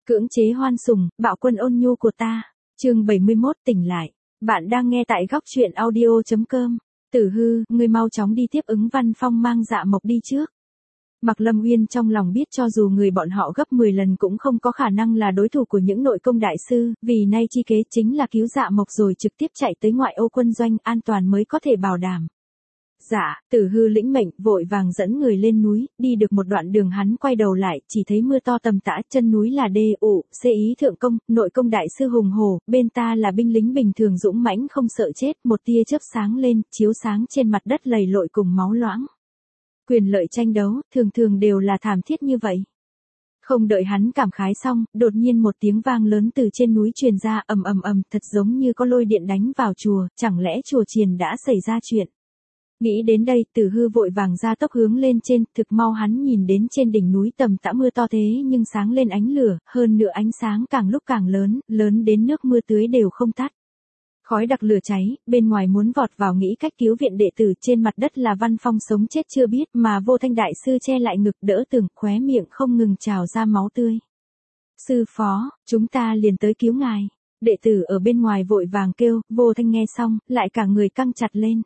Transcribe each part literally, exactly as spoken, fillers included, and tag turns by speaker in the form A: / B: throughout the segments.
A: Cưỡng chế hoan sùng, bạo quân ôn nhu của ta. Chương bảy mươi mốt tỉnh lại. Bạn đang nghe tại góc truyện audio chấm com. Tử Hư, ngươi mau chóng đi tiếp ứng Văn Phong mang Dạ Mộc đi trước. Mạc Lâm Uyên trong lòng biết cho dù người bọn họ gấp mười lần cũng không có khả năng là đối thủ của những nội công đại sư, vì nay chi kế chính là cứu Dạ Mộc rồi trực tiếp chạy tới ngoại ô quân doanh an toàn mới có thể bảo đảm. Dạ, Tử Hư lĩnh mệnh, vội vàng dẫn người lên núi, đi được một đoạn đường hắn quay đầu lại, chỉ thấy mưa to tầm tã, chân núi là đê ụ, xê ý thượng công, nội công đại sư hùng hồ, bên ta là binh lính bình thường dũng mãnh không sợ chết, một tia chớp sáng lên, chiếu sáng trên mặt đất lầy lội cùng máu loãng. Quyền lợi tranh đấu, thường thường đều là thảm thiết như vậy. Không đợi hắn cảm khái xong, đột nhiên một tiếng vang lớn từ trên núi truyền ra, ầm ầm ầm, thật giống như có lôi điện đánh vào chùa, chẳng lẽ chùa chiền đã xảy ra chuyện. Nghĩ đến đây, Tử Hư vội vàng ra tốc hướng lên trên, thực mau hắn nhìn đến trên đỉnh núi tầm tã mưa to thế nhưng sáng lên ánh lửa, hơn nữa ánh sáng càng lúc càng lớn, lớn đến nước mưa tưới đều không tắt. Khói đặc lửa cháy, bên ngoài muốn vọt vào nghĩ cách cứu viện đệ tử, trên mặt đất là Văn Phong sống chết chưa biết mà Vô Thanh đại sư che lại ngực đỡ tường, khóe miệng không ngừng trào ra máu tươi. Sư phó, chúng ta liền tới cứu ngài. Đệ tử ở bên ngoài vội vàng kêu, Vô Thanh nghe xong, lại cả người căng chặt lên.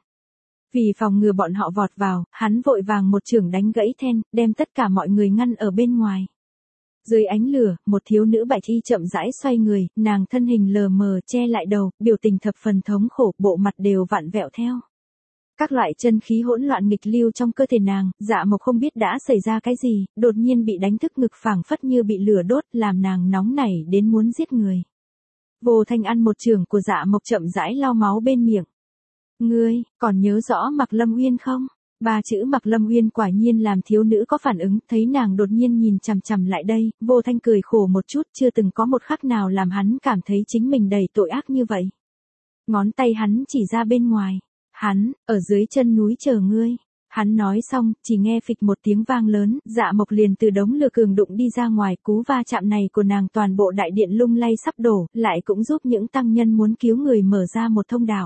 A: Vì phòng ngừa bọn họ vọt vào, hắn vội vàng một chưởng đánh gãy then, đem tất cả mọi người ngăn ở bên ngoài. Dưới ánh lửa, một thiếu nữ bạch y chậm rãi xoay người, nàng thân hình lờ mờ che lại đầu, biểu tình thập phần thống khổ, bộ mặt đều vặn vẹo theo. Các loại chân khí hỗn loạn nghịch lưu trong cơ thể nàng, Dạ Mộc không biết đã xảy ra cái gì, đột nhiên bị đánh thức ngực phảng phất như bị lửa đốt, làm nàng nóng nảy đến muốn giết người. Vô Thanh ăn một chưởng của Dạ Mộc chậm rãi lau máu bên miệng. Ngươi, còn nhớ rõ Mạc Lâm Uyên không? Ba chữ Mạc Lâm Uyên quả nhiên làm thiếu nữ có phản ứng, thấy nàng đột nhiên nhìn chằm chằm lại đây, Vô Thanh cười khổ một chút, chưa từng có một khắc nào làm hắn cảm thấy chính mình đầy tội ác như vậy. Ngón tay hắn chỉ ra bên ngoài, hắn, ở dưới chân núi chờ ngươi. Hắn nói xong, chỉ nghe phịch một tiếng vang lớn, Dạ Mộc liền từ đống lửa cường đụng đi ra ngoài, cú va chạm này của nàng toàn bộ đại điện lung lay sắp đổ, lại cũng giúp những tăng nhân muốn cứu người mở ra một thông đạo.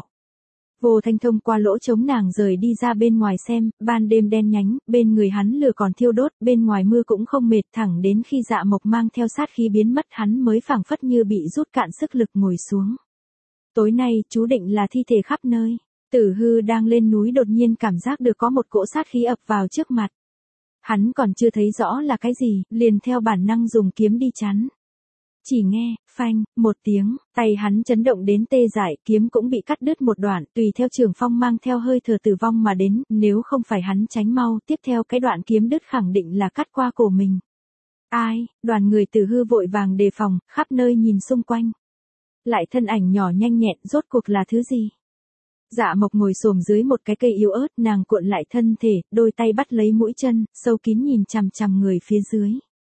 A: Vô Thanh thông qua lỗ trống nàng rời đi ra bên ngoài xem, ban đêm đen nhánh, bên người hắn lửa còn thiêu đốt, bên ngoài mưa cũng không mệt, thẳng đến khi Dạ Mộc mang theo sát khí biến mất hắn mới phảng phất như bị rút cạn sức lực ngồi xuống. Tối nay, chú định là thi thể khắp nơi. Tử Hư đang lên núi đột nhiên cảm giác được có một cỗ sát khí ập vào trước mặt. Hắn còn chưa thấy rõ là cái gì, liền theo bản năng dùng kiếm đi chắn. Chỉ nghe, phanh, một tiếng, tay hắn chấn động đến tê dại, kiếm cũng bị cắt đứt một đoạn, tùy theo trường phong mang theo hơi thở tử vong mà đến, nếu không phải hắn tránh mau, tiếp theo cái đoạn kiếm đứt khẳng định là cắt qua cổ mình. Ai, đoàn người Tử Hư vội vàng đề phòng, khắp nơi nhìn xung quanh. Lại thân ảnh nhỏ nhanh nhẹn, rốt cuộc là thứ gì? Dạ Mộc ngồi xổm dưới một cái cây yếu ớt, nàng cuộn lại thân thể, đôi tay bắt lấy mũi chân, sâu kín nhìn chằm chằm người phía dưới.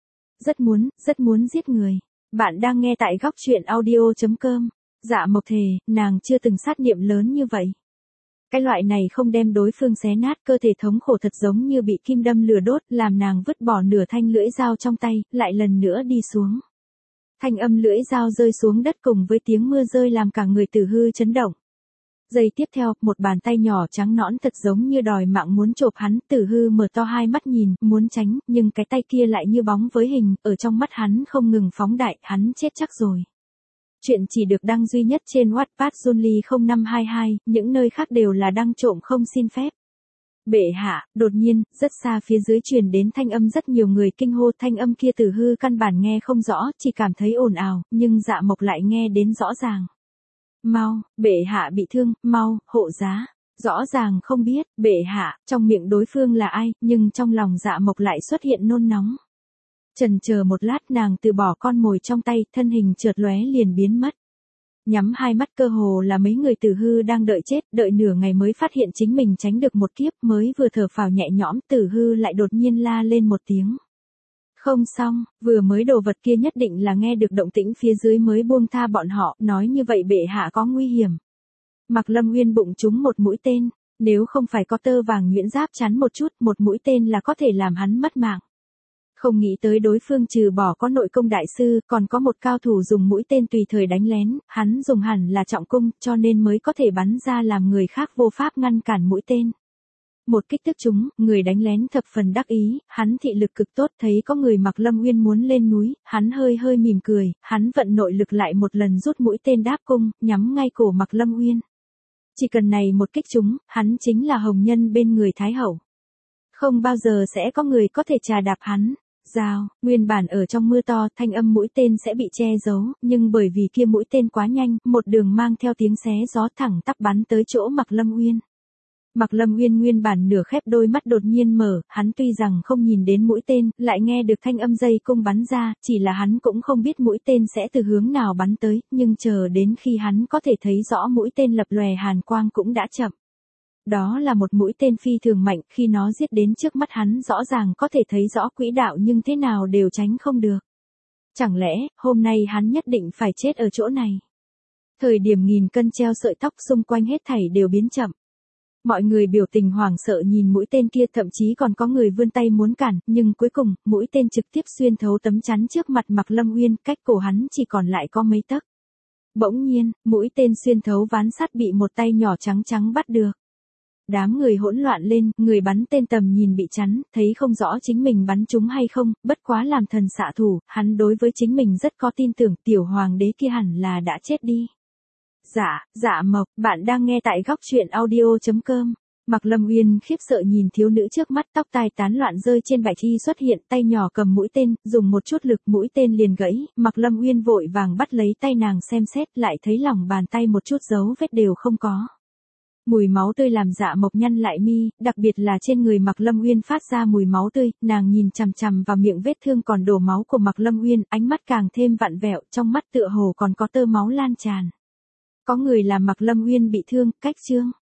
A: Rất muốn, rất muốn giết người. Bạn đang nghe tại góc truyện audio chấm com. Dạ Mộc thề, nàng chưa từng sát niệm lớn như vậy. Cái loại này không đem đối phương xé nát, cơ thể thống khổ thật giống như bị kim đâm lửa đốt, làm nàng vứt bỏ nửa thanh lưỡi dao trong tay, lại lần nữa đi xuống. Thanh âm lưỡi dao rơi xuống đất cùng với tiếng mưa rơi làm cả người Tử Hư chấn động. Giây tiếp theo, một bàn tay nhỏ trắng nõn thật giống như đòi mạng muốn chộp hắn, Tử Hư mở to hai mắt nhìn, muốn tránh, nhưng cái tay kia lại như bóng với hình, ở trong mắt hắn không ngừng phóng đại, hắn chết chắc rồi. Chuyện chỉ được đăng duy nhất trên Wattpad Junly không năm hai hai, những nơi khác đều là đăng trộm không xin phép. Bệ hạ, đột nhiên, rất xa phía dưới truyền đến thanh âm rất nhiều người kinh hô, thanh âm kia Tử Hư căn bản nghe không rõ, chỉ cảm thấy ồn ào, nhưng Dạ Mộc lại nghe đến rõ ràng. Mau, bệ hạ bị thương, mau, hộ giá. Rõ ràng không biết, bệ hạ, trong miệng đối phương là ai, nhưng trong lòng Dạ Mộc lại xuất hiện nôn nóng. Chần chờ một lát nàng từ bỏ con mồi trong tay, thân hình chợt lóe liền biến mất. Nhắm hai mắt cơ hồ là mấy người Tử Hư đang đợi chết, đợi nửa ngày mới phát hiện chính mình tránh được một kiếp, mới vừa thở phào nhẹ nhõm, Tử Hư lại đột nhiên la lên một tiếng. Không xong, vừa mới đồ vật kia nhất định là nghe được động tĩnh phía dưới mới buông tha bọn họ, nói như vậy bệ hạ có nguy hiểm. Mạc Lâm Uyên bụng trúng một mũi tên, nếu không phải có tơ vàng nhuyễn giáp chắn một chút, một mũi tên là có thể làm hắn mất mạng. Không nghĩ tới đối phương trừ bỏ có nội công đại sư, còn có một cao thủ dùng mũi tên tùy thời đánh lén, hắn dùng hẳn là trọng cung, cho nên mới có thể bắn ra làm người khác vô pháp ngăn cản mũi tên. Một kích tức chúng, người đánh lén thập phần đắc ý, hắn thị lực cực tốt, thấy có người mặc Lâm Uyên muốn lên núi, hắn hơi hơi mỉm cười, hắn vận nội lực lại một lần rút mũi tên đáp cung, nhắm ngay cổ mặc Lâm Uyên. Chỉ cần này một kích chúng, hắn chính là hồng nhân bên người Thái Hậu. Không bao giờ sẽ có người có thể trà đạp hắn. Rào, nguyên bản ở trong mưa to, thanh âm mũi tên sẽ bị che giấu, nhưng bởi vì kia mũi tên quá nhanh, một đường mang theo tiếng xé gió thẳng tắp bắn tới chỗ mặc Lâm Uyên. Mặc Lâm Uyên nguyên bản nửa khép đôi mắt đột nhiên mở, hắn tuy rằng không nhìn đến mũi tên, lại nghe được thanh âm dây cung bắn ra, chỉ là hắn cũng không biết mũi tên sẽ từ hướng nào bắn tới, nhưng chờ đến khi hắn có thể thấy rõ mũi tên lập lòe hàn quang cũng đã chậm. Đó là một mũi tên phi thường mạnh, khi nó giết đến trước mắt hắn rõ ràng có thể thấy rõ quỹ đạo nhưng thế nào đều tránh không được. Chẳng lẽ, hôm nay hắn nhất định phải chết ở chỗ này? Thời điểm nghìn cân treo sợi tóc xung quanh hết thảy đều biến chậm. Mọi người biểu tình hoảng sợ nhìn mũi tên kia, thậm chí còn có người vươn tay muốn cản, nhưng cuối cùng, mũi tên trực tiếp xuyên thấu tấm chắn trước mặt mặc Lâm Uyên, cách cổ hắn chỉ còn lại có mấy tấc. Bỗng nhiên, mũi tên xuyên thấu ván sắt bị một tay nhỏ trắng trắng bắt được. Đám người hỗn loạn lên, người bắn tên tầm nhìn bị chắn, thấy không rõ chính mình bắn trúng hay không, bất quá làm thần xạ thủ, hắn đối với chính mình rất có tin tưởng, tiểu hoàng đế kia hẳn là đã chết đi. Dạ, dạ mộc, bạn đang nghe tại góc truyện audio chấm com. Mặc Lâm Uyên khiếp sợ nhìn thiếu nữ trước mắt, tóc tai tán loạn rơi trên bạch y xuất hiện, tay nhỏ cầm mũi tên, dùng một chút lực mũi tên liền gãy, Mặc Lâm Uyên vội vàng bắt lấy tay nàng xem xét, lại thấy lòng bàn tay một chút dấu vết đều không có. Mùi máu tươi làm Dạ Mộc nhăn lại mi, đặc biệt là trên người Mặc Lâm Uyên phát ra mùi máu tươi, nàng nhìn chằm chằm vào miệng vết thương còn đổ máu của Mặc Lâm Uyên, ánh mắt càng thêm vặn vẹo, trong mắt tựa hồ còn có tơ máu lan tràn. Có người làm Mặc Lâm Uyên bị thương, cách chương.